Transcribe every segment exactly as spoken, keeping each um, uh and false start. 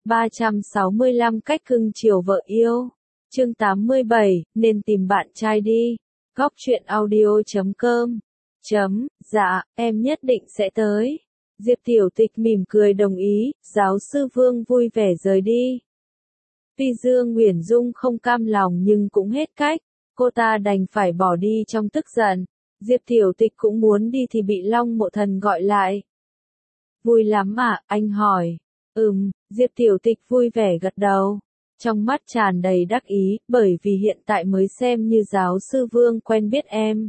ba trăm sáu mươi lăm cách cưng chiều vợ yêu. Chương tám mươi bảy, nên tìm bạn trai đi. Góc truyện audio chấm com. Chấm, dạ, em nhất định sẽ tới. Diệp Tiểu Tịch mỉm cười đồng ý, giáo sư Vương vui vẻ rời đi. Tuy Dương Nguyễn Dung không cam lòng nhưng cũng hết cách, cô ta đành phải bỏ đi trong tức giận. Diệp Tiểu Tịch cũng muốn đi thì bị Long Mộ Thần gọi lại. Vui lắm à, anh hỏi. Ừm, Diệp Tiểu Tịch vui vẻ gật đầu. Trong mắt tràn đầy đắc ý, bởi vì hiện tại mới xem như giáo sư Vương quen biết em.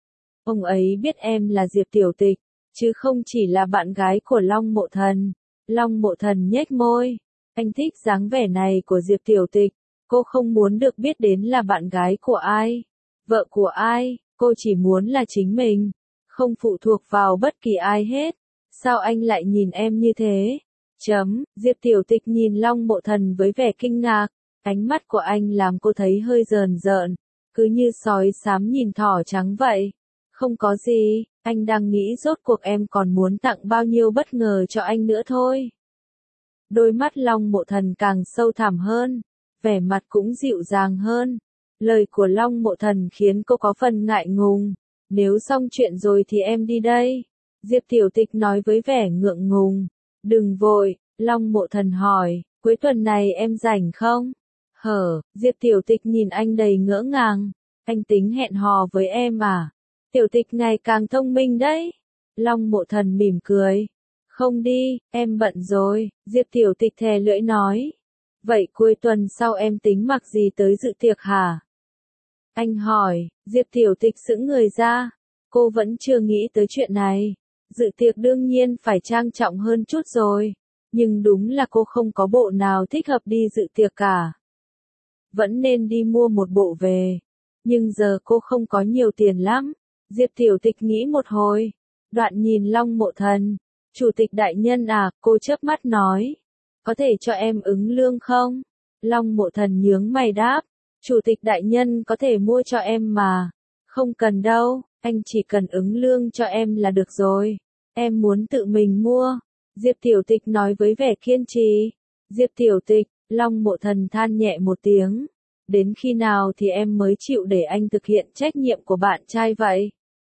Ông ấy biết em là Diệp Tiểu Tịch, chứ không chỉ là bạn gái của Long Mộ Thần. Long Mộ Thần nhếch môi. Anh thích dáng vẻ này của Diệp Tiểu Tịch. Cô không muốn được biết đến là bạn gái của ai, vợ của ai, cô chỉ muốn là chính mình, không phụ thuộc vào bất kỳ ai hết. Sao anh lại nhìn em như thế? Chấm, Diệp Tiểu Tịch nhìn Long Mộ Thần với vẻ kinh ngạc, ánh mắt của anh làm cô thấy hơi rờn rợn, cứ như sói xám nhìn thỏ trắng vậy. Không có gì, anh đang nghĩ rốt cuộc em còn muốn tặng bao nhiêu bất ngờ cho anh nữa thôi. Đôi mắt Long Mộ Thần càng sâu thẳm hơn, vẻ mặt cũng dịu dàng hơn. Lời của Long Mộ Thần khiến cô có phần ngại ngùng. Nếu xong chuyện rồi thì em đi đây. Diệp Tiểu Tịch nói với vẻ ngượng ngùng. Đừng vội, Long Mộ Thần hỏi, cuối tuần này em rảnh không? Hở, Diệp Tiểu Tịch nhìn anh đầy ngỡ ngàng. Anh tính hẹn hò với em à? Tiểu Tịch ngày càng thông minh đấy. Long Mộ Thần mỉm cười. Không đi, em bận rồi, Diệp Tiểu Tịch thè lưỡi nói. Vậy cuối tuần sau em tính mặc gì tới dự tiệc hả? Anh hỏi, Diệp Tiểu Tịch sững người ra. Cô vẫn chưa nghĩ tới chuyện này. Dự tiệc đương nhiên phải trang trọng hơn chút rồi. Nhưng đúng là cô không có bộ nào thích hợp đi dự tiệc cả. Vẫn nên đi mua một bộ về. Nhưng giờ cô không có nhiều tiền lắm. Diệp Tiểu Tịch nghĩ một hồi. Đoạn nhìn Long Mộ Thần. Chủ tịch đại nhân à, cô chớp mắt nói. Có thể cho em ứng lương không? Long Mộ Thần nhướng mày đáp. Chủ tịch đại nhân có thể mua cho em mà. Không cần đâu, anh chỉ cần ứng lương cho em là được rồi. Em muốn tự mình mua. Diệp Tiểu Tịch nói với vẻ kiên trì. Diệp Tiểu Tịch, Long Mộ Thần than nhẹ một tiếng. Đến khi nào thì em mới chịu để anh thực hiện trách nhiệm của bạn trai vậy?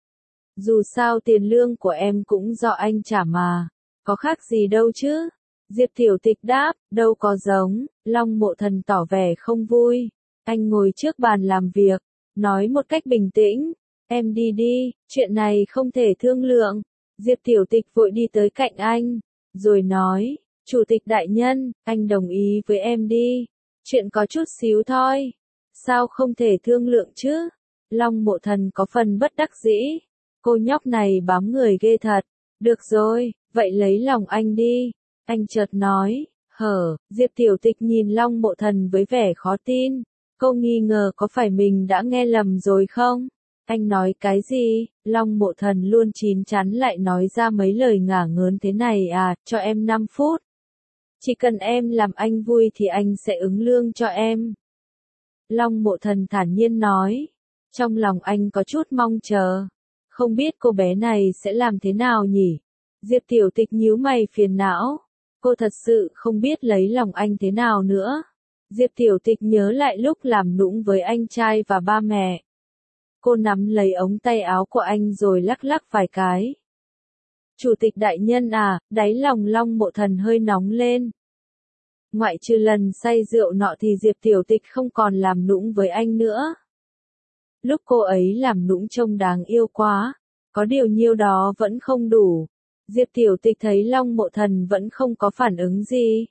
Dù sao tiền lương của em cũng do anh trả mà. Có khác gì đâu chứ? Diệp Tiểu Tịch đáp, đâu có giống. Long Mộ Thần tỏ vẻ không vui. Anh ngồi trước bàn làm việc, nói một cách bình tĩnh. Em đi đi, chuyện này không thể thương lượng. Diệp Tiểu Tịch vội đi tới cạnh anh, rồi nói, Chủ tịch đại nhân, anh đồng ý với em đi. Chuyện có chút xíu thôi. Sao không thể thương lượng chứ? Long Mộ Thần có phần bất đắc dĩ. Cô nhóc này bám người ghê thật. Được rồi, vậy lấy lòng anh đi. Anh chợt nói, hở, Diệp Tiểu Tịch nhìn Long Mộ Thần với vẻ khó tin. Cô nghi ngờ có phải mình đã nghe lầm rồi không? Anh nói cái gì? Long Mộ Thần luôn chín chắn lại nói ra mấy lời ngả ngớn thế này à, cho em năm phút. Chỉ cần em làm anh vui thì anh sẽ ứng lương cho em. Long Mộ Thần thản nhiên nói. Trong lòng anh có chút mong chờ. Không biết cô bé này sẽ làm thế nào nhỉ? Diệp Tiểu Tịch nhíu mày phiền não. Cô thật sự không biết lấy lòng anh thế nào nữa. Diệp Tiểu Tịch nhớ lại lúc làm nũng với anh trai và ba mẹ. Cô nắm lấy ống tay áo của anh rồi lắc lắc vài cái. Chủ tịch đại nhân à, đáy lòng Long Mộ Thần hơi nóng lên. Ngoại trừ lần say rượu nọ thì Diệp Tiểu Tịch không còn làm nũng với anh nữa. Lúc cô ấy làm nũng trông đáng yêu quá. Có điều nhiêu đó vẫn không đủ. Diệp Tiểu Tịch thấy Long Mộ Thần vẫn không có phản ứng gì.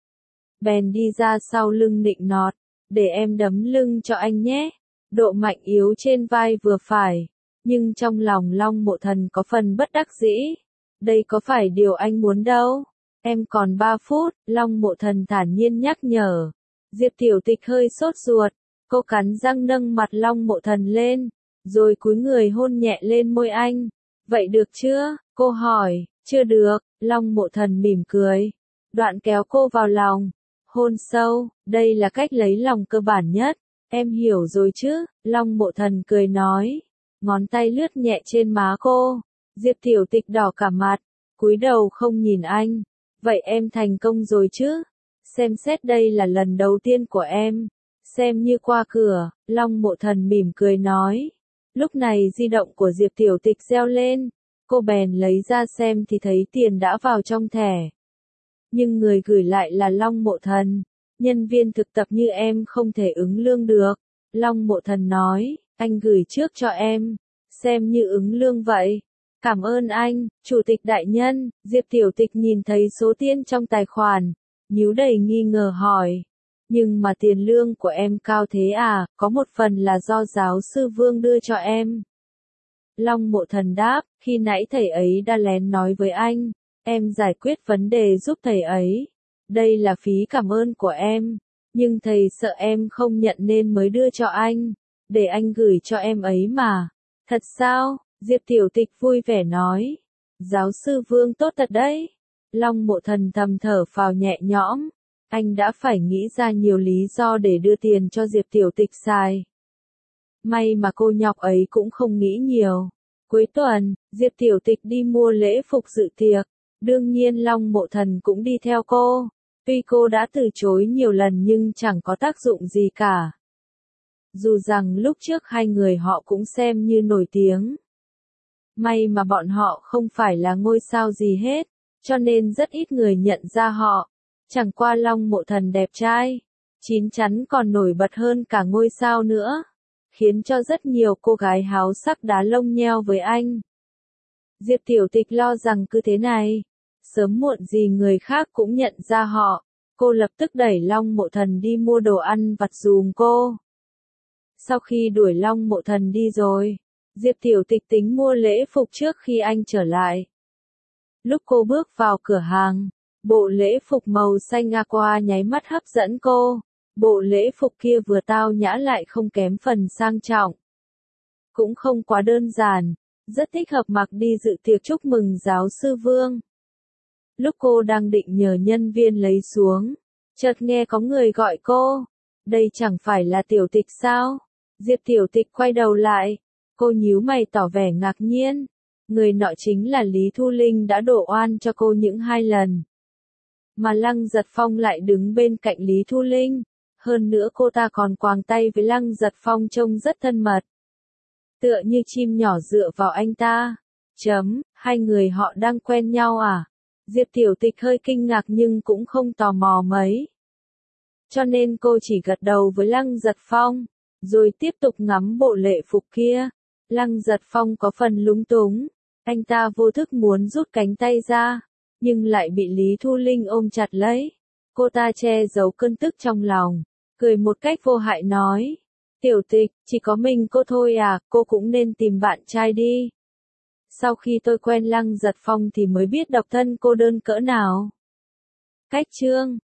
Bèn đi ra sau lưng nịnh nọt. Để em đấm lưng cho anh nhé. Độ mạnh yếu trên vai vừa phải. Nhưng trong lòng Long Mộ Thần có phần bất đắc dĩ. Đây có phải điều anh muốn đâu. Em còn ba phút, Long Mộ Thần thản nhiên nhắc nhở. Diệp Tiểu Tịch hơi sốt ruột. Cô cắn răng nâng mặt Long Mộ Thần lên. Rồi cúi người hôn nhẹ lên môi anh. Vậy được chưa? Cô hỏi. Chưa được, Long Mộ Thần mỉm cười. Đoạn kéo cô vào lòng. Hôn sâu, đây là cách lấy lòng cơ bản nhất. Em hiểu rồi chứ? Long Mộ Thần cười nói. Ngón tay lướt nhẹ trên má cô. Diệp Tiểu Tịch đỏ cả mặt. Cúi đầu không nhìn anh. Vậy em thành công rồi chứ? xem xét đây là lần đầu tiên của em, xem như qua cửa, Long Mộ Thần mỉm cười nói. Lúc này di động của Diệp Tiểu Tịch reo lên, cô bèn lấy ra xem thì thấy tiền đã vào trong thẻ. Nhưng người gửi lại là Long Mộ Thần, nhân viên thực tập như em không thể ứng lương được. Long Mộ Thần nói, anh gửi trước cho em, xem như ứng lương vậy. Cảm ơn anh, Chủ tịch đại nhân. Diệp Tiểu Tịch nhìn thấy số tiền trong tài khoản, nhíu đầy nghi ngờ hỏi. Nhưng mà tiền lương của em cao thế à, có một phần là do giáo sư Vương đưa cho em. Long Mộ Thần đáp, khi nãy thầy ấy đã lén nói với anh, em giải quyết vấn đề giúp thầy ấy. Đây là phí cảm ơn của em, nhưng thầy sợ em không nhận nên mới đưa cho anh, để anh gửi cho em ấy mà. Thật sao? Diệp Tiểu Tịch vui vẻ nói. Giáo sư Vương tốt thật đấy. Long Mộ Thần thầm thở phào nhẹ nhõm. Anh đã phải nghĩ ra nhiều lý do để đưa tiền cho Diệp Tiểu Tịch xài. May mà cô nhóc ấy cũng không nghĩ nhiều. Cuối tuần, Diệp Tiểu Tịch đi mua lễ phục dự tiệc. Đương nhiên Long Mộ Thần cũng đi theo cô. Tuy cô đã từ chối nhiều lần nhưng chẳng có tác dụng gì cả. Dù rằng lúc trước hai người họ cũng xem như nổi tiếng. May mà bọn họ không phải là ngôi sao gì hết, cho nên rất ít người nhận ra họ. Chẳng qua Long Mộ Thần đẹp trai, chín chắn còn nổi bật hơn cả ngôi sao nữa, khiến cho rất nhiều cô gái háo sắc đá lông nheo với anh. Diệp Tiểu Tịch lo rằng cứ thế này, sớm muộn gì người khác cũng nhận ra họ. Cô lập tức đẩy Long Mộ Thần đi mua đồ ăn vặt giùm cô. Sau khi đuổi Long Mộ Thần đi rồi, Diệp Tiểu Tịch tính mua lễ phục trước khi anh trở lại. Lúc cô bước vào cửa hàng, bộ lễ phục màu xanh aqua nháy mắt hấp dẫn cô. Bộ lễ phục kia vừa tao nhã lại không kém phần sang trọng. Cũng không quá đơn giản, rất thích hợp mặc đi dự tiệc chúc mừng giáo sư Vương. Lúc cô đang định nhờ nhân viên lấy xuống, chợt nghe có người gọi cô. Đây chẳng phải là Tiểu Tịch sao? Diệp Tiểu Tịch quay đầu lại. Cô nhíu mày tỏ vẻ ngạc nhiên. Người nọ chính là Lý Thu Linh đã đổ oan cho cô những hai lần. Mà Lăng Giật Phong lại đứng bên cạnh Lý Thu Linh. Hơn nữa cô ta còn quàng tay với Lăng Giật Phong trông rất thân mật. Tựa như chim nhỏ dựa vào anh ta. Chấm, hai người họ đang quen nhau à? Diệp Tiểu Tịch hơi kinh ngạc nhưng cũng không tò mò mấy. Cho nên cô chỉ gật đầu với Lăng Giật Phong, rồi tiếp tục ngắm bộ lễ phục kia. Lăng Giật Phong có phần lúng túng, anh ta vô thức muốn rút cánh tay ra, nhưng lại bị Lý Thu Linh ôm chặt lấy. Cô ta che giấu cơn tức trong lòng, cười một cách vô hại nói, Tiểu Tịch, chỉ có mình cô thôi à, cô cũng nên tìm bạn trai đi. Sau khi tôi quen Lăng Giật Phong thì mới biết độc thân cô đơn cỡ nào. Cách chương